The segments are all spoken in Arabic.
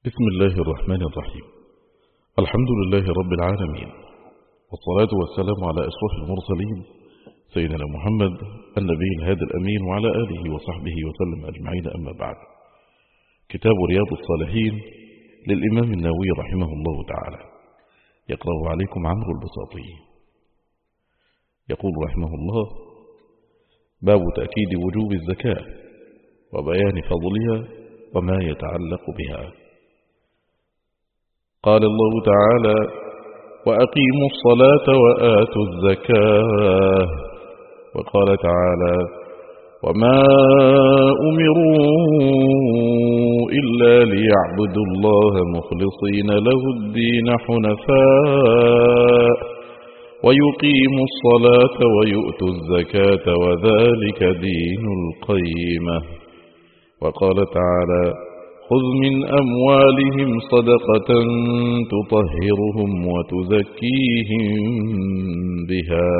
بسم الله الرحمن الرحيم. الحمد لله رب العالمين، والصلاة والسلام على أشرف المرسلين سيدنا محمد النبي الهادي الأمين وعلى آله وصحبه وسلم أجمعين، أما بعد. كتاب رياض الصالحين للإمام النووي رحمه الله تعالى، يقرأ عليكم عمرو البساطي. يقول رحمه الله: باب تأكيد وجوب الزكاة وبيان فضلها وما يتعلق بها. قال الله تعالى: وأقيموا الصلاة وآتوا الزكاة. وقال تعالى: وما أمروا إلا ليعبدوا الله مخلصين له الدين حنفاء ويقيموا الصلاة ويؤتوا الزكاة وذلك دين القيمة. وقال تعالى: خذ من أموالهم صدقة تطهرهم وتزكيهم بها.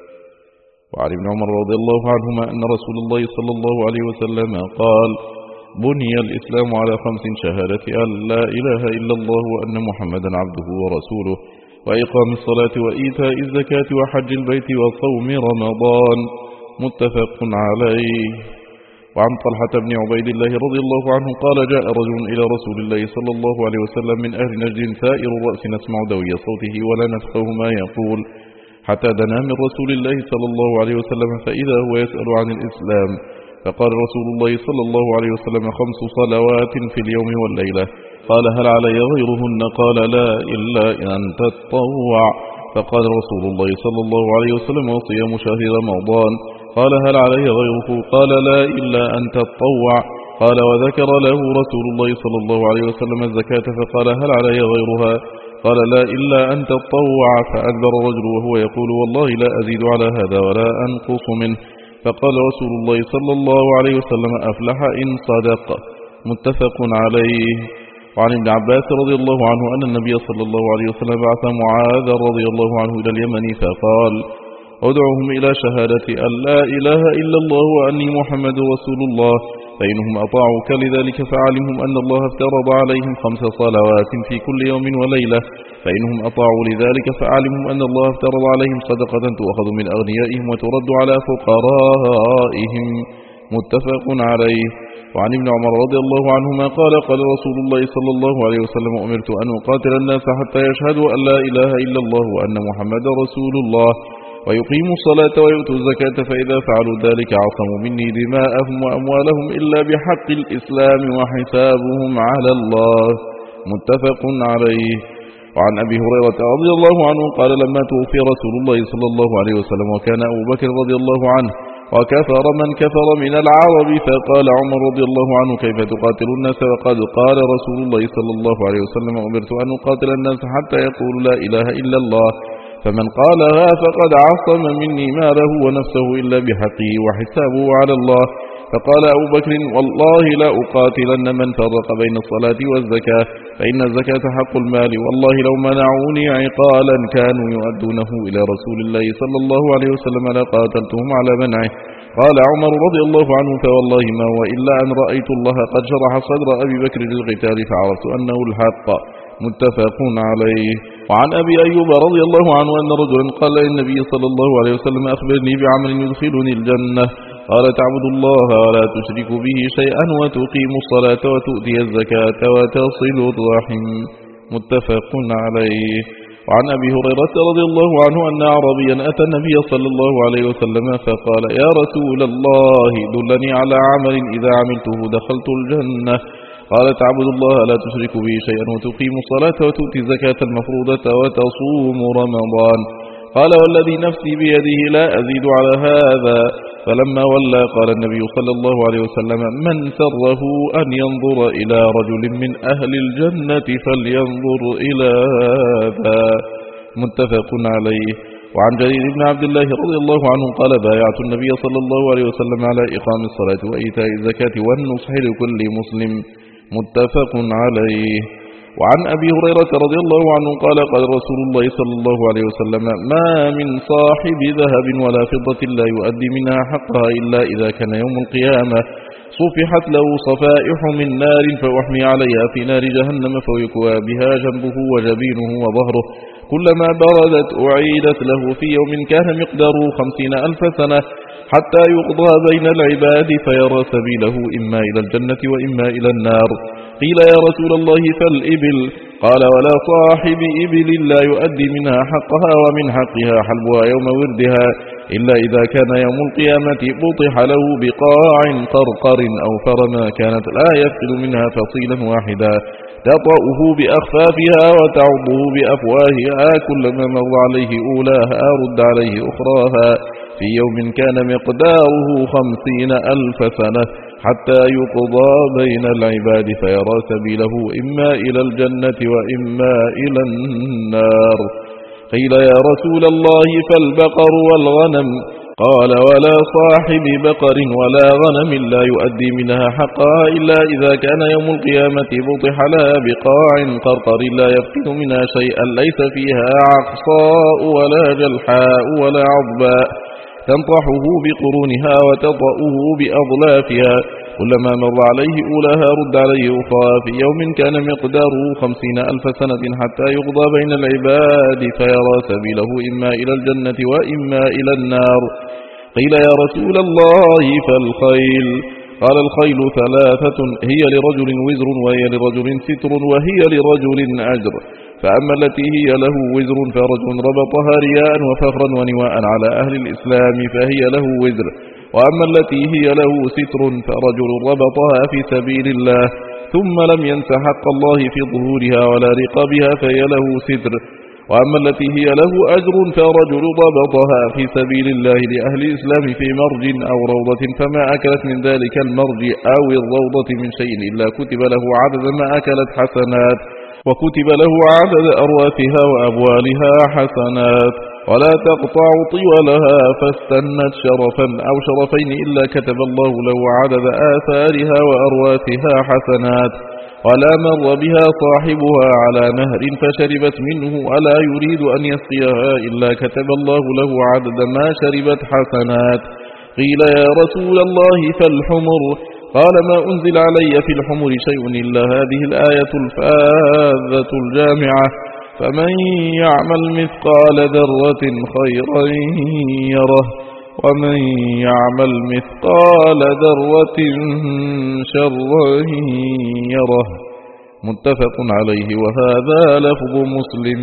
وعن ابن عمر رضي الله عنهما أن رسول الله صلى الله عليه وسلم قال: بني الإسلام على 5: شهادة أن لا إله إلا الله وأن محمدا عبده ورسوله، وإقام الصلاة وإيتاء الزكاة وحج البيت وصوم رمضان. متفق عليه. وعن طلحة بن عبيد الله رضي الله عنه قال: جاء رجل إلى رسول الله صلى الله عليه وسلم من أهل نجد سائر الرأس نسمع دوي صوته ولا نفقه ما يقول، حتى دنا من رسول الله صلى الله عليه وسلم فإذا هو يسأل عن الإسلام، فقال رسول الله صلى الله عليه وسلم: 5 صلوات في اليوم والليلة. قال: هل علي غيرهن؟ قال: لا، إلا أن تتطوع. فقال رسول الله صلى الله عليه وسلم: وصيام شهر رمضان. قال: هل علي غيره؟ قال: لا، إلا أن تتطوع. قال: وذكر له رسول الله صلى الله عليه وسلم الزكاة، فقال: هل علي غيرها؟ قال: لا، إلا أن تتطوع. فأدبر الرجل وهو يقول: والله لا أزيد على هذا ولا أنقص منه. فقال رسول الله صلى الله عليه وسلم: أفلح إن صدق. متفق عليه. وعن ابن عباس رضي الله عنه أن النبي صلى الله عليه وسلم بعث معاذ رضي الله عنه إلى اليمن فقال: ادعوهم إلى شهادة أن لا إله إلا الله وأني محمد رسول الله، فإنهم أطاعوك لذلك فعلمهم أن الله افترض عليهم 5 صلوات في كل يوم وليلة، فإنهم أطاعوا لذلك فعلمهم أن الله افترض عليهم صدقة تؤخذ من أغنيائهم وترد على فقرائهم. متفق عليه. وعن ابن عمر رضي الله عنهما قال: قال رسول الله صلى الله عليه وسلم: أمرت أن أقاتل الناس حتى يشهدوا أن لا إله إلا الله وأن محمد رسول الله ويقيموا الصلاة ويؤتوا الزكاة، فإذا فعلوا ذلك عصموا مني دماءهم وأموالهم إلا بحق الإسلام وحسابهم على الله. متفق عليه. وعن أبي هريرة رضي الله عنه قال: لما توفي رسول الله صلى الله عليه وسلم وكان أبو بكر رضي الله عنه وكفر من كفر من العرب، فقال عمر رضي الله عنه: كيف تقاتل الناس وقد قال رسول الله صلى الله عليه وسلم: أمرت أن أقاتل الناس حتى يقولوا لا إله إلا الله، فمن قالها فقد عصم مني ماله ونفسه إلا بحقه وحسابه على الله. فقال أبو بكر: والله لا أقاتلن من فرق بين الصلاة والزكاة، فإن الزكاة حق المال، والله لو منعوني عقالا كانوا يؤدونه إلى رسول الله صلى الله عليه وسلم لقاتلتهم على منعه. قال عمر رضي الله عنه: فوالله ما هو إلا أن رأيت الله قد شرح صدر أبي بكر للقتال فعرفت أنه الحق. متفق عليه. وعن أبي أيوب رضي الله عنه أن رجلا قال للنبي صلى الله عليه وسلم: أخبرني بعمل يدخلني الجنة. قال: تعبد الله ولا تشرك به شيئا وتقيم الصلاة وتؤتي الزكاة وتصل الرحم. متفق عليه. وعن أبي هريرة رضي الله عنه أن أعرابيا أتى النبي صلى الله عليه وسلم فقال: يا رسول الله دلني على عمل إذا عملته دخلت الجنة. قال: تعبد الله لا تشرك به شيئا وتقيم الصلاة وتؤتي الزكاة المفروضة وتصوم رمضان. قال: والذي نفسي بيده لا أزيد على هذا. فلما ولى قال النبي صلى الله عليه وسلم: من سره أن ينظر إلى رجل من أهل الجنة فلينظر إلى ذا. متفق عليه. وعن جرير بن عبد الله رضي الله عنه قال: بايعت النبي صلى الله عليه وسلم على إقام الصلاة وإيتاء الزكاة والنصح لكل مسلم. متفق عليه. وعن أبي هريرة رضي الله عنه قال: قال رسول الله صلى الله عليه وسلم: ما من صاحب ذهب ولا فضة لا يؤدي منها حقها إلا إذا كان يوم القيامة صفحت له صفائح من نار فأحمي عليها في نار جهنم فيكوى بها جنبه وجبينه وظهره، كلما بردت أعيدت له في يوم كان مقداره 50,000 سنة، حتى يقضى بين العباد فيرى سبيله إما إلى الجنة وإما إلى النار. قيل يا رسول الله فالإبل؟ قال ولا صاحب إبل لا يؤدي منها حقها، ومن حقها حلبها يوم وردها، إلا إذا كان يوم القيامة بطح له بقاع قرقر أوفر ما كانت لا يفقد منها فصيلا واحدا، تطأه بأخفافها وتعضه بأفواهها، كلما مر عليه أولاها رد عليه أخراها، في يوم كان مقداره 50,000 سنة، حتى يقضى بين العباد فيرى سبيله إما إلى الجنة وإما إلى النار. قيل يا رسول الله فالبقر والغنم؟ قال ولا صاحب بقر ولا غنم لا يؤدي منها حقها، إلا إذا كان يوم القيامة بطح لها بقاع قرقر لا يفقد منها شيئا، ليس فيها عقصاء ولا جلحاء ولا عضباء، تنطحه بقرونها وتطأه بأضلافها، كلما مر عليه أولاها رد عليه أخرى، في يوم كان مقداره 50,000 سنة، حتى يقضى بين العباد فيرى سبيله إما إلى الجنة وإما إلى النار. قيل يا رسول الله فالخيل؟ قال الخيل 3، هي لرجل وزر وهي لرجل ستر وهي لرجل أجر، فأما التي هي له وزر فرجل ربطها رياء وفخرا ونواء على أهل الإسلام فهي له وزر، وأما التي هي له ستر فرجل ربطها في سبيل الله ثم لم ينس حق الله في ظهورها ولا رقابها فهي له ستر، وأما التي هي له أجر فرجل ضبطها في سبيل الله لأهل الإسلام في مرج أو روضة، فما أكلت من ذلك المرج أو الروضة من شيء إلا كتب له عدد ما أكلت حسنات، وكتب له عدد أرواثها وأبوالها حسنات، ولا تقطع طولها فاستنت شرفا أو شرفين إلا كتب الله له عدد آثارها وأرواثها حسنات، ولا مر بها صاحبها على نهر فشربت منه ولا يريد أن يسقيها إلا كتب الله له عدد ما شربت حسنات. قيل يا رسول الله فالحمر؟ قال ما أنزل علي في الحمر شيء إلا هذه الآية الفاذة الجامعة، فمن يعمل مثقال ذرة خيرا يره، ومن يعمل مثقال ذرة شرا يره، متفق عليه، وهذا لفظ مسلم.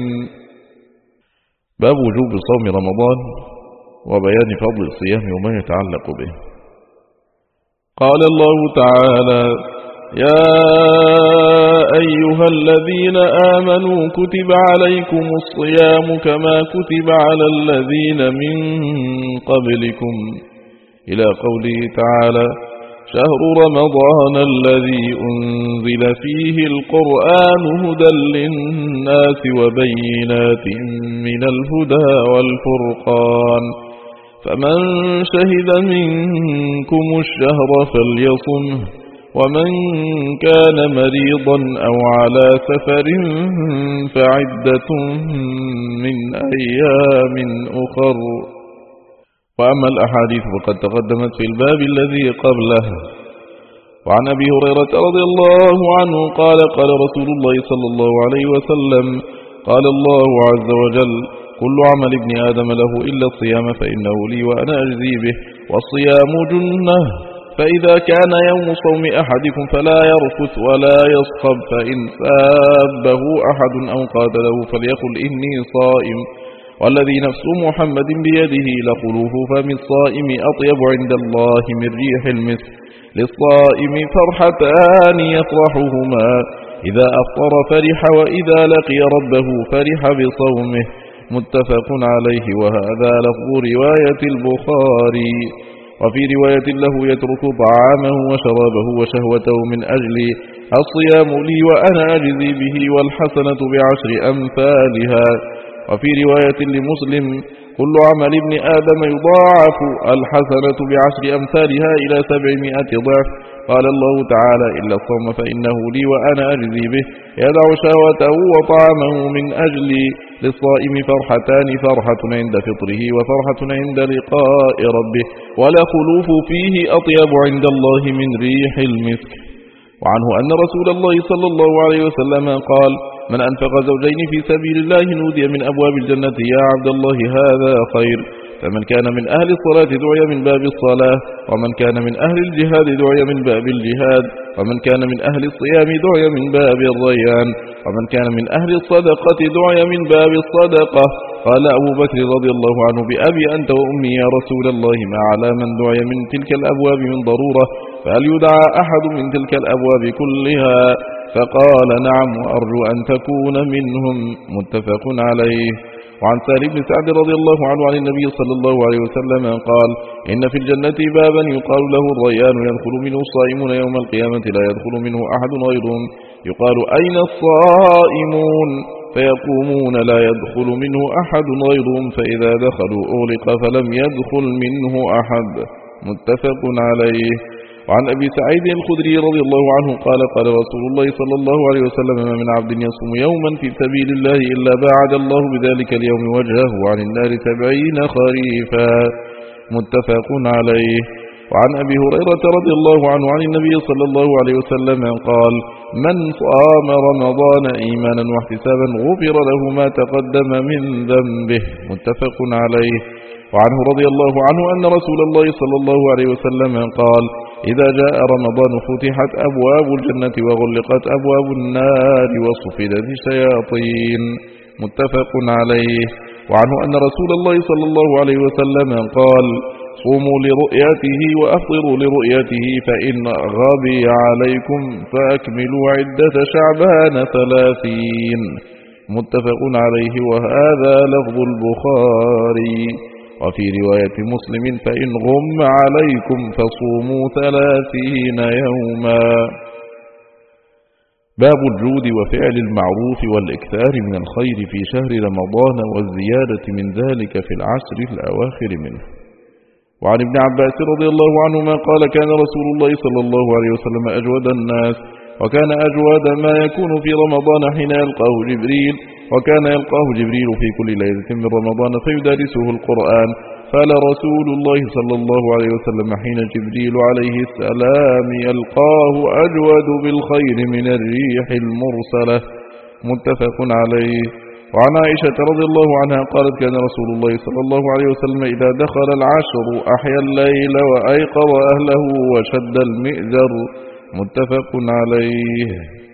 باب وجوب صوم رمضان وبيان فضل الصيام وما يتعلق به. قال الله تعالى يا أيها الذين آمنوا كتب عليكم الصيام كما كتب على الذين من قبلكم، إلى قوله تعالى شهر رمضان الذي أنزل فيه القرآن هدى للناس وبينات من الهدى والفرقان، فمن شهد منكم الشهر فليصمه، ومن كان مريضا أو على سفر فعدة من أيام أخر. وأما الأحاديث فقد تقدمت في الباب الذي قبله. وعن أبي هريرة رضي الله عنه قال قال رسول الله صلى الله عليه وسلم قال الله عز وجل كل عمل ابن آدم له إلا الصيام فإنه لي وأنا أجزي به، والصيام جنة، فإذا كان يوم صوم أحدكم فلا يرفث ولا يصخب، فإن سابه أحد أو قاتله فليقل إني صائم، والذي نفس محمد بيده لخلوف فم الصائم أطيب عند الله من ريح المسك، للصائم فرحتان يفرحهما، إذا أفطر فرح وإذا لقي ربه فرح بصومه، متفق عليه، وهذا لفظ رواية البخاري. وفي رواية له يترك طعامه وشرابه وشهوته من أجل الصيام لي وأنا أجزي به، والحسنة بعشر أمثالها. وفي رواية لمسلم كل عمل ابن آدم يضاعف، الحسنة بعشر أمثالها إلى 700 ضعف، قال الله تعالى إلا الصوم فإنه لي وأنا أجزي به يدع شهوته وطعامه من أجلي للصائم فرحتان فرحة عند فطره وفرحة عند لقاء ربه ولا خلوف فيه أطيب عند الله من ريح المسك. وعنه أن رسول الله صلى الله عليه وسلم قال من أنفق زوجين في سبيل الله نودي من أبواب الجنة يا عبد الله هذا خير. فمن كان من أهل الصلاة دعي من باب الصلاة ومن كان من أهل الجهاد دعي من باب الجهاد ومن كان من أهل الصيام دعي من باب الريان ومن كان من أهل الصدقة دعي من باب الصدقة. قال أبو بكر رضي الله عنه بأبي أنت وأمي يا رسول الله ما على من دعي من تلك الأبواب من ضرورة فهل يدعى أحد من تلك الأبواب كلها؟ فقال نعم وأرجو أن تكون منهم. متفق عليه. وعن سهل بن سعد رضي الله عنه عن النبي صلى الله عليه وسلم قال إن في الجنة بابا يقال له الريان يدخل منه الصائمون يوم القيامة لا يدخل منه أحد غيرهم يقال أين الصائمون فيقومون لا يدخل منه أحد غيرهم فإذا دخلوا أغلق فلم يدخل منه أحد. متفق عليه. وعن أبي سعيد الخدري رضي الله عنه قال قال رسول الله صلى الله عليه وسلم ما من عبد يصوم يوما في سبيل الله إلا باعد الله بذلك اليوم وجهه عن النار 70 خريفا. متفق عليه. وعن أبي هريرة رضي الله عنه عن النبي صلى الله عليه وسلم قال من صام رمضان إيمانا واحتسابا غفر له ما تقدم من ذنبه. متفق عليه. وعنه رضي الله عنه أن رسول الله صلى الله عليه وسلم قال إذا جاء رمضان فتحت أبواب الجنة وغلقت أبواب النار وصفدت الشياطين. متفق عليه. وعنه أن رسول الله صلى الله عليه وسلم قال صوموا لرؤيته وأفطروا لرؤيته فإن غبي عليكم فأكملوا عدة شعبان 30. متفق عليه. وهذا لفظ البخاري. وفي رواية مسلم فإن غم عليكم فصوموا 30 يوما. باب الجود وفعل المعروف والإكثار من الخير في شهر رمضان والزيادة من ذلك في العشر الأواخر منه. وعن ابن عباس رضي الله عنهما قال كان رسول الله صلى الله عليه وسلم أجود الناس وكان أجود ما يكون في رمضان حين يلقاه جبريل وكان يلقاه جبريل في كل ليلة من رمضان فيدارسه القرآن قال رسول الله صلى الله عليه وسلم حين جبريل عليه السلام يلقاه أجود بالخير من الريح المرسلة. متفق عليه. وعن عائشة رضي الله عنها قالت كان رسول الله صلى الله عليه وسلم إذا دخل العشر أحيا الليل وأيقظ أهله وشد المئزر. متفق عليه.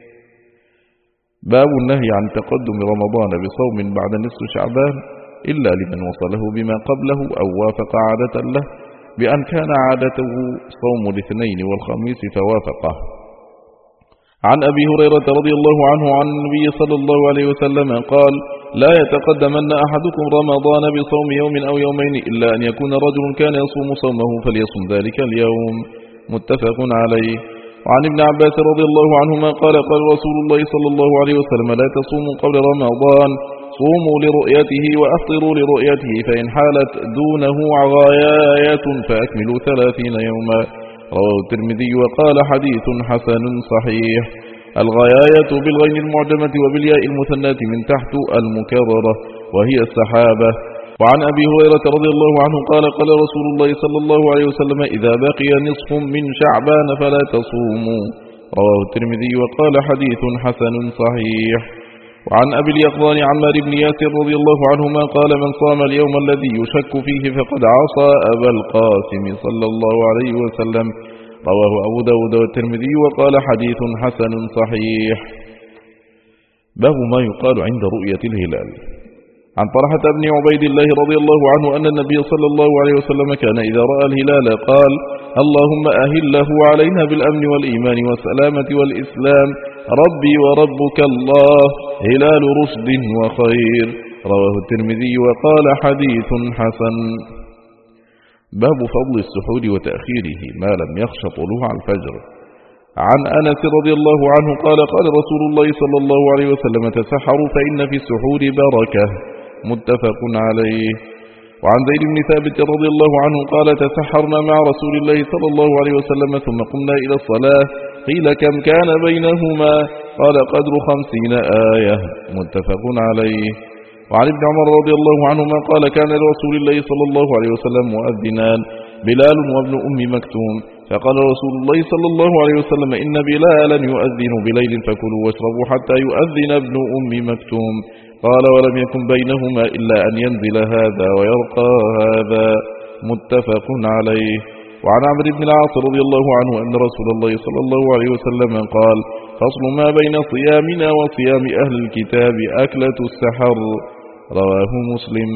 باب النهي عن تقدم رمضان بصوم بعد نصف شعبان إلا لمن وصله بما قبله أو وافق عادة له بأن كان عادته صوم الاثنين والخميس فوافقه. عن أبي هريرة رضي الله عنه عن النبي صلى الله عليه وسلم قال لا يتقدمن أحدكم رمضان بصوم يوم أو يومين إلا أن يكون رجل كان يصوم صومه فليصوم ذلك اليوم. متفق عليه. وعن ابن عباس رضي الله عنهما قال قال رسول الله صلى الله عليه وسلم لا تصوموا قبل رمضان صوموا لرؤيته وأفطروا لرؤيته فإن حالت دونه غايات فأكملوا 30 يوما. رواه الترمذي وقال حديث حسن صحيح. الغايات بالغين المعجمة وبالياء المثنات من تحت المكررة وهي السحابة. وعن أبي هريرة رضي الله عنه قال قال رسول الله صلى الله عليه وسلم إذا بقي نصف من شعبان فلا تصوموا. رواه الترمذي وقال حديث حسن صحيح. وعن أبي اليقظان عمار بن ياسر رضي الله عنهما قال من صام اليوم الذي يشك فيه فقد عصى أبا القاسم صلى الله عليه وسلم. رواه أبو داود والترمذي وقال حديث حسن صحيح. باب ما يقال عند رؤية الهلال. عن طلحة بن عبيد الله رضي الله عنه أن النبي صلى الله عليه وسلم كان إذا رأى الهلال قال اللهم أهله علينا بالأمن والإيمان والسلامة والإسلام ربي وربك الله هلال رشد وخير. رواه الترمذي وقال حديث حسن. باب فضل السحور وتأخيره ما لم يخش طلوع الفجر. عن أنس رضي الله عنه قال قال رسول الله صلى الله عليه وسلم تسحروا فإن في السحور بركة. متفق عليه. وعن زيد بن ثابت رضي الله عنه قال تسحرنا مع رسول الله صلى الله عليه وسلم ثم قمنا إلى الصلاة قيل كم كان بينهما قال قدر 50 آية متفق عليه. وعن ابن عمر رضي الله عنهما قال كان لرسول الله صلى الله عليه وسلم مؤذنان بلال وابن أم مكتوم فقال رسول الله صلى الله عليه وسلم إن بلالا يؤذن بليل فكلوا واشربوا حتى يؤذن ابن أم مكتوم قال ولم يكن بينهما إلا أن ينزل هذا ويرقى هذا متفق عليه. وعن عمرو بن العاص رضي الله عنه أن رسول الله صلى الله عليه وسلم قال فصل ما بين صيامنا وصيام أهل الكتاب أكلة السحر رواه مسلم.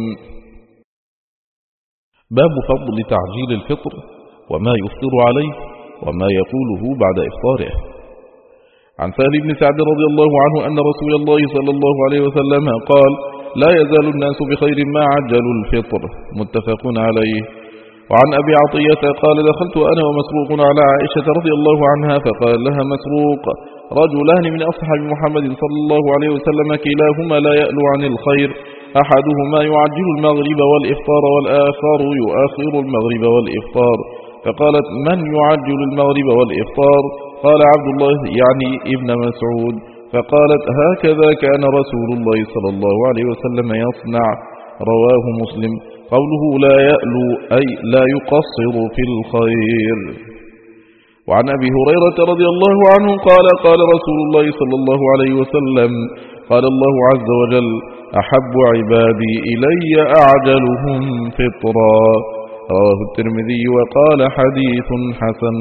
باب فضل تعجيل الفطر وما يفطر عليه وما يقوله بعد إفطاره. عن سهل بن سعد رضي الله عنه أن رسول الله صلى الله عليه وسلم قال لا يزال الناس بخير ما عجلوا الفطر متفق عليه. وعن أبي عطية قال دخلت أنا ومسروق على عائشة رضي الله عنها فقال لها مسروق رجلان من أصحاب محمد صلى الله عليه وسلم كلاهما لا يألو عن الخير أحدهما يعجل المغرب والإفطار والآخر يؤخر المغرب والإفطار فقالت من يعجل المغرب والإفطار قال عبد الله يعني ابن مسعود فقالت هكذا كان رسول الله صلى الله عليه وسلم يصنع رواه مسلم. قوله لا يألو أي لا يقصر في الخير. وعن أبي هريرة رضي الله عنه قال قال رسول الله صلى الله عليه وسلم قال الله عز وجل أحب عبادي إلي أعجلهم فطرا رواه الترمذي وقال حديث حسن.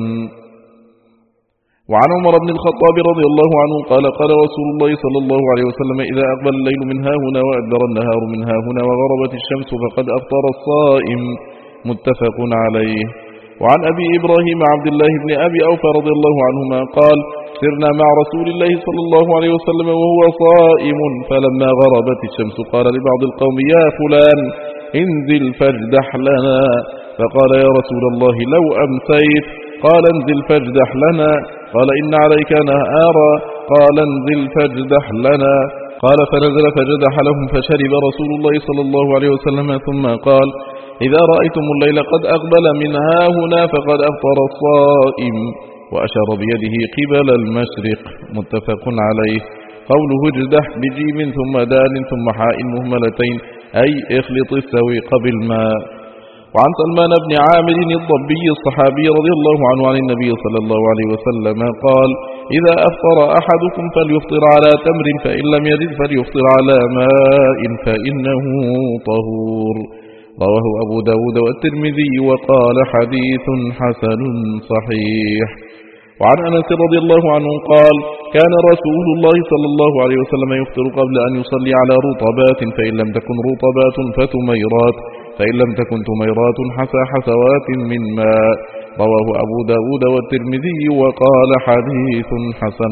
وعن عمر بن الخطاب رضي الله عنه قال قال رسول الله صلى الله عليه وسلم إذا أقبل الليل من هاهنا وأدبر النهار من هاهنا وغربت الشمس فقد أفطر الصائم متفق عليه. وعن أبي إبراهيم عبد الله بن أبي أوفى رضي الله عنهما قال سرنا مع رسول الله صلى الله عليه وسلم وهو صائم فلما غربت الشمس قال لبعض القوم يا فلان انزل فاجدح لنا فقال يا رسول الله لو أمسيت قال انزل فاجدح لنا قال إن عليك نهارا قال انزل فاجدح لنا قال فنزل فجدح لهم فشرب رسول الله صلى الله عليه وسلم ثم قال إذا رأيتم الليل قد أقبل من هاهنا فقد أفطر الصائم وأشار بيده قبل المشرق متفق عليه. قوله اجدح بجيم ثم دال ثم حاء مهملتين أي اخلط السويق بالماء. وعن سلمان بن عامر الضبي الصحابي رضي الله عنه عن النبي صلى الله عليه وسلم قال إذا أفطر أحدكم فليفطر على تمر فإن لم يجد فليفطر على ماء فإنه طهور رواه أبو داود والترمذي وقال حديث حسن صحيح. وعن أنس رضي الله عنه قال كان رسول الله صلى الله عليه وسلم يفطر قبل أن يصلي على رطبات فإن لم تكن رطبات فتميرات فإن لم تكن تميرات حسى حسوات من ماء رواه أبو داود والترمذي وقال حديث حسن.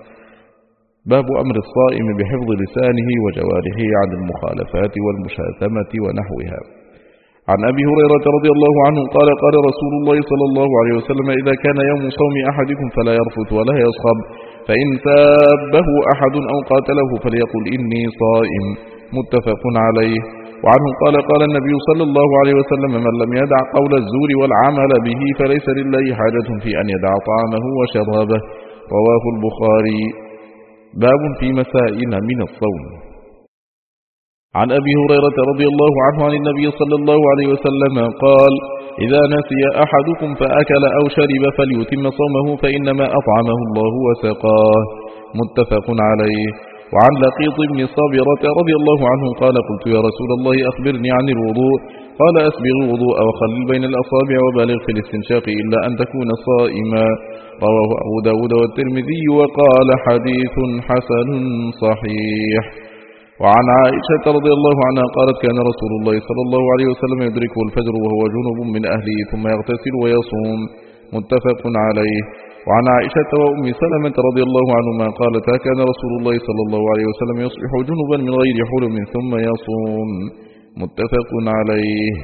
باب أمر الصائم بحفظ لسانه وجوارحه عن المخالفات والمشاتمة ونحوها. عن أبي هريرة رضي الله عنه قال قال رسول الله صلى الله عليه وسلم إذا كان يوم صوم أحدكم فلا يرفث ولا يصخب فإن سابه أحد أو قاتله فليقل إني صائم متفق عليه. وعنه قال قال النبي صلى الله عليه وسلم من لم يدع قول الزور والعمل به فليس لله حاجة في أن يدع طعامه وشرابه رواه البخاري. باب في مسائل من الصوم. عن أبي هريرة رضي الله عنه عن النبي صلى الله عليه وسلم قال إذا نسي أحدكم فأكل أو شرب فليتم صومه فإنما أطعمه الله وسقاه متفق عليه. وعن لقيط بن صابرة رضي الله عنه قال قلت يا رسول الله أخبرني عن الوضوء قال أسبغ الوضوء وخلل بين الأصابع وبالغ في الاستنشاق إلا أن تكون صائما رواه أبو داود والترمذي وقال حديث حسن صحيح. وعن عائشة رضي الله عنها قالت كان رسول الله صلى الله عليه وسلم يدركه الفجر وهو جنب من أهله ثم يغتسل ويصوم متفق عليه. وعن عائشة وأم سلمة رضي الله عنهما قالتا كان رسول الله صلى الله عليه وسلم يصبح جنبا من غير حلم ثم يصوم متفق عليه.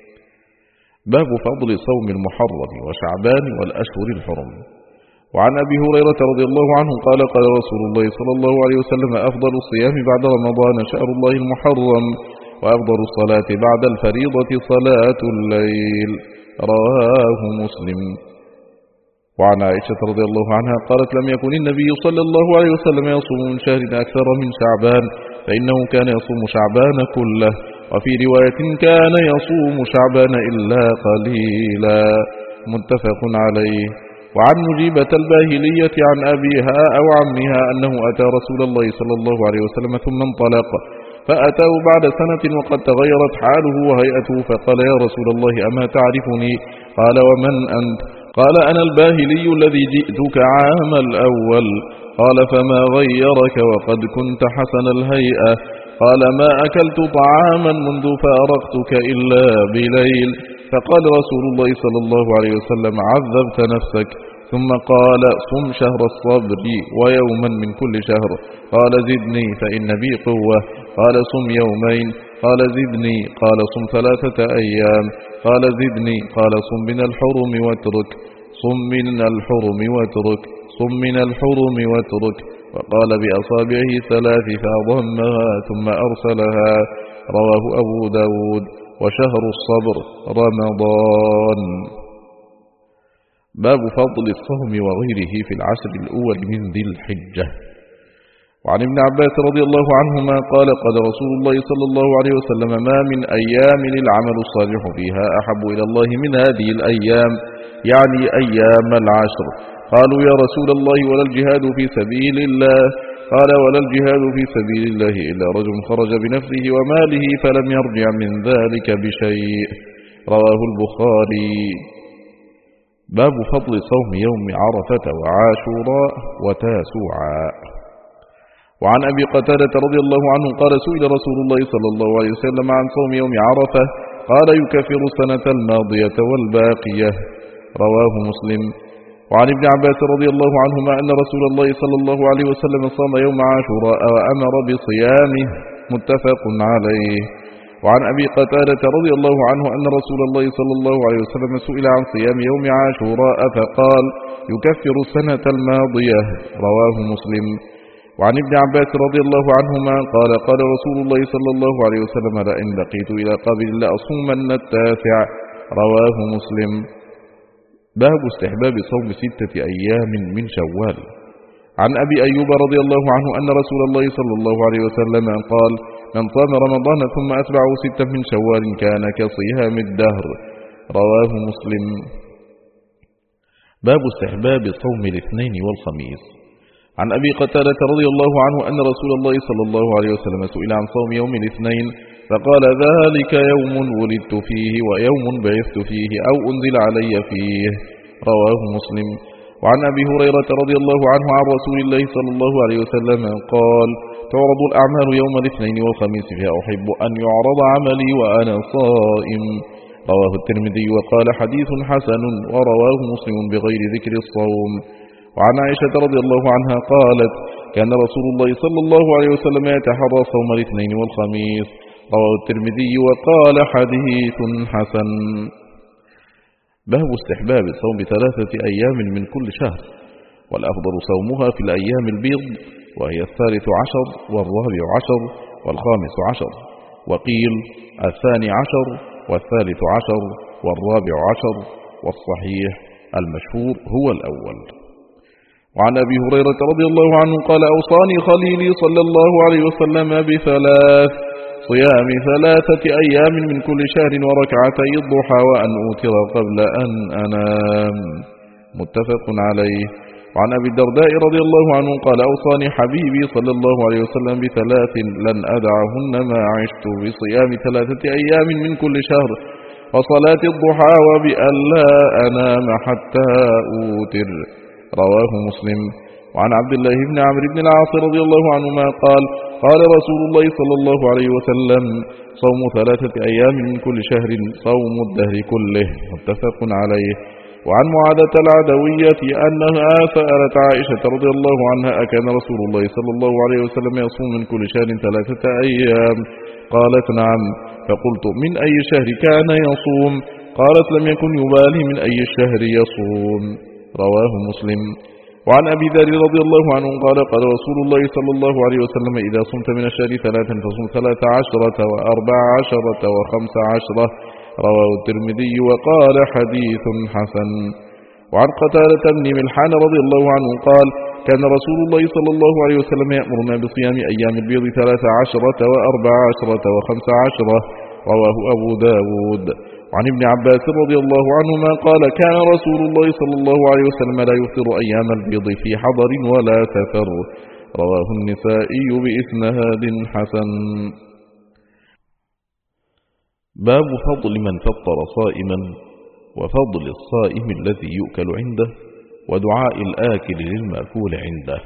باب فضل صوم المحرم وشعبان والأشهر الحرم. وعن أبي هريرة رضي الله عنه قال قال رسول الله صلى الله عليه وسلم أفضل الصيام بعد رمضان شهر الله المحرم وأفضل الصلاة بعد الفريضة صلاة الليل. رواه مسلم. وعن عائشة رضي الله عنها قالت لم يكن النبي صلى الله عليه وسلم يصوم من شهر أكثر من شعبان فإنه كان يصوم شعبان كله، وفي رواية كان يصوم شعبان إلا قليلا. متفق عليه. وعن مجيبة الباهلية عن أبيها أو عمها أنه أتى رسول الله صلى الله عليه وسلم ثم انطلق، فأتاه بعد سنة وقد تغيرت حاله وهيئته، فقال يا رسول الله أما تعرفني؟ قال ومن أنت؟ قال أنا الباهلي الذي جئتك عام الأول. قال فما غيرك وقد كنت حسن الهيئة؟ قال ما أكلت طعاما منذ فارقتك إلا بليل. فقال رسول الله صلى الله عليه وسلم عذبت نفسك. ثم قال صم شهر الصبر ويوما من كل شهر. قال زدني فإن بي قوة. قال صم يومين. قال زدني. قال صم 3 أيام. قال زدني. قال صم من الحرم واترك. صم من الحرم واترك. صم من الحرم واترك. وقال بأصابعه 3 فأضمها ثم أرسلها. رواه أبو داود. وشهر الصبر رمضان. باب فضل الصوم وغيره في العشر الأول من ذي الحجة. وعن ابن عباس رضي الله عنهما قال قال رسول الله صلى الله عليه وسلم ما من أيام العمل الصالح فيها أحب إلى الله من هذه الأيام، يعني أيام العشر. قالوا يا رسول الله ولا الجهاد في سبيل الله؟ قال ولا الجهاد في سبيل الله إلا رجل خرج بنفسه وماله فلم يرجع من ذلك بشيء. رواه البخاري. باب فضل صوم يوم عرفة وعاشوراء وتاسوعاء. وعن أبي قتادة رضي الله عنه قال سئل رسول الله صلى الله عليه وسلم عن صوم يوم عرفة قال يكفر السنة الماضية والباقية. رواه مسلم. وعن ابن عباس رضي الله عنهما أن رسول الله صلى الله عليه وسلم صام يوم عاشوراء وأمر بصيامه. متفق عليه. وعن أبي قتادة رضي الله عنه أن رسول الله صلى الله عليه وسلم سئل عن صيام يوم عاشوراء فقال يكفر السنة الماضية. رواه مسلم. وعن ابن عباس رضي الله عنهما قال قال رسول الله صلى الله عليه وسلم لئن لقيت إلى قبل لأصومن 9. رواه مسلم. باب استحباب صوم 6 أيام من شوال. عن أبي أيوب رضي الله عنه أن رسول الله صلى الله عليه وسلم قال من صام رمضان ثم أتبعه 6 من شوال كان كصيام الدهر. رواه مسلم. باب استحباب صوم الاثنين والخميس. عن أبي قتادة رضي الله عنه أن رسول الله صلى الله عليه وسلم سئل عن صوم يوم الاثنين فقال ذلك يوم ولدت فيه ويوم بعثت فيه أو أنزل علي فيه. رواه مسلم. وعن أبي هريرة رضي الله عنه عن رسول الله صلى الله عليه وسلم قال تعرض الأعمال يوم الاثنين والخميس فأحب أن يعرض عملي وأنا صائم. رواه الترمذي وقال حديث حسن. ورواه مسلم بغير ذكر الصوم. وعن عائشة رضي الله عنها قالت كان رسول الله صلى الله عليه وسلم يتحرى صوم الاثنين والخميس. رواه الترمذي وقال حديث حسن. باب استحباب صوم 3 أيام من كل شهر، والأفضل صومها في الأيام البيض وهي 13 و14 و15، وقيل 12 و13 و14، والصحيح المشهور هو الأول. وعن أبي هريرة رضي الله عنه قال أوصاني خليلي صلى الله عليه وسلم ب3: صيام 3 أيام من كل شهر وركعتي الضحى وأن أوتر قبل أن أنام. متفق عليه. وعن أبي الدرداء رضي الله عنه قال أوصاني حبيبي صلى الله عليه وسلم ب3 لن أدعهن ما عشت بصيام 3 أيام من كل شهر وصلاة الضحى وبأن لا أنام حتى أوتر. رواه مسلم. وعن عبد الله بن عمرو بن العاص رضي الله عنهما قال قال رسول الله صلى الله عليه وسلم صوم 3 أيام من كل شهر صوم الدهر كله. متفق عليه. وعن معاذة العدوية أنها سألت عائشة رضي الله عنها أكان رسول الله صلى الله عليه وسلم يصوم من كل شهر 3 أيام؟ قالت نعم. فقلت من أي شهر كان يصوم؟ قالت لم يكن يبالي من أي الشهر يصوم. رواه مسلم. وعن أبي ذر رضي الله عنه قال قال رسول الله صلى الله عليه وسلم إذا صمت من الشهر 3 فصم 13 و14 و15. رواه الترمذي وقال حديث حسن. وعن قتادة بن ملحان رضي الله عنه قال كان رسول الله صلى الله عليه وسلم يأمرنا بصيام أيام البيض 13 و14 و15. رواه أبو داود. وعن ابن عباس رضي الله عنهما قال كان رسول الله صلى الله عليه وسلم لا يفطر أيام البيض في حضر ولا سفر. رواه النسائي بإسناد حسن. باب فضل من فطر صائما، وفضل الصائم الذي يؤكل عنده، ودعاء الآكل للمأكول عنده.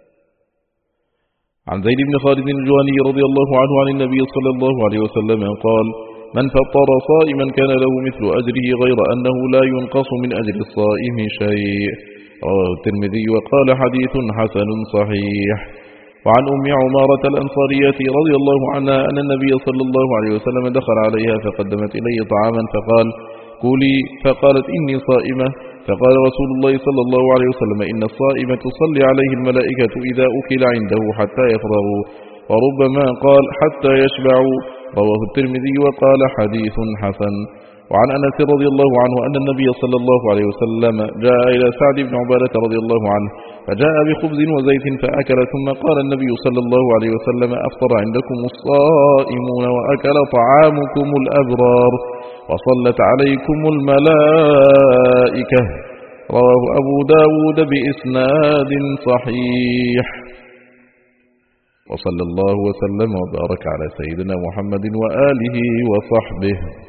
عن زيد بن خالد الجهني رضي الله عنه عن النبي صلى الله عليه وسلم قال من فطر صائما كان له مثل أجره غير أنه لا ينقص من أجر الصائم شيء. رواه الترمذي وقال حديث حسن صحيح. وعن أم عمارة الأنصارية رضي الله عنها أن النبي صلى الله عليه وسلم دخل عليها فقدمت إليه طعاما فقال كلي، فقالت إني صائمة. فقال رسول الله صلى الله عليه وسلم إن الصائم تصلي عليه الملائكة إذا أكل عنده حتى يفرغوا، وربما قال حتى يشبعوا. رواه الترمذي وقال حديث حسن. وعن أنس رضي الله عنه أن النبي صلى الله عليه وسلم جاء إلى سعد بن عبادة رضي الله عنه فجاء بخبز وزيت فأكل، ثم قال النبي صلى الله عليه وسلم أفطر عندكم الصائمون وأكل طعامكم الأبرار وصلت عليكم الملائكة. رواه أبو داود بإسناد صحيح. وصلى الله وسلم وبارك على سيدنا محمد وآله وصحبه.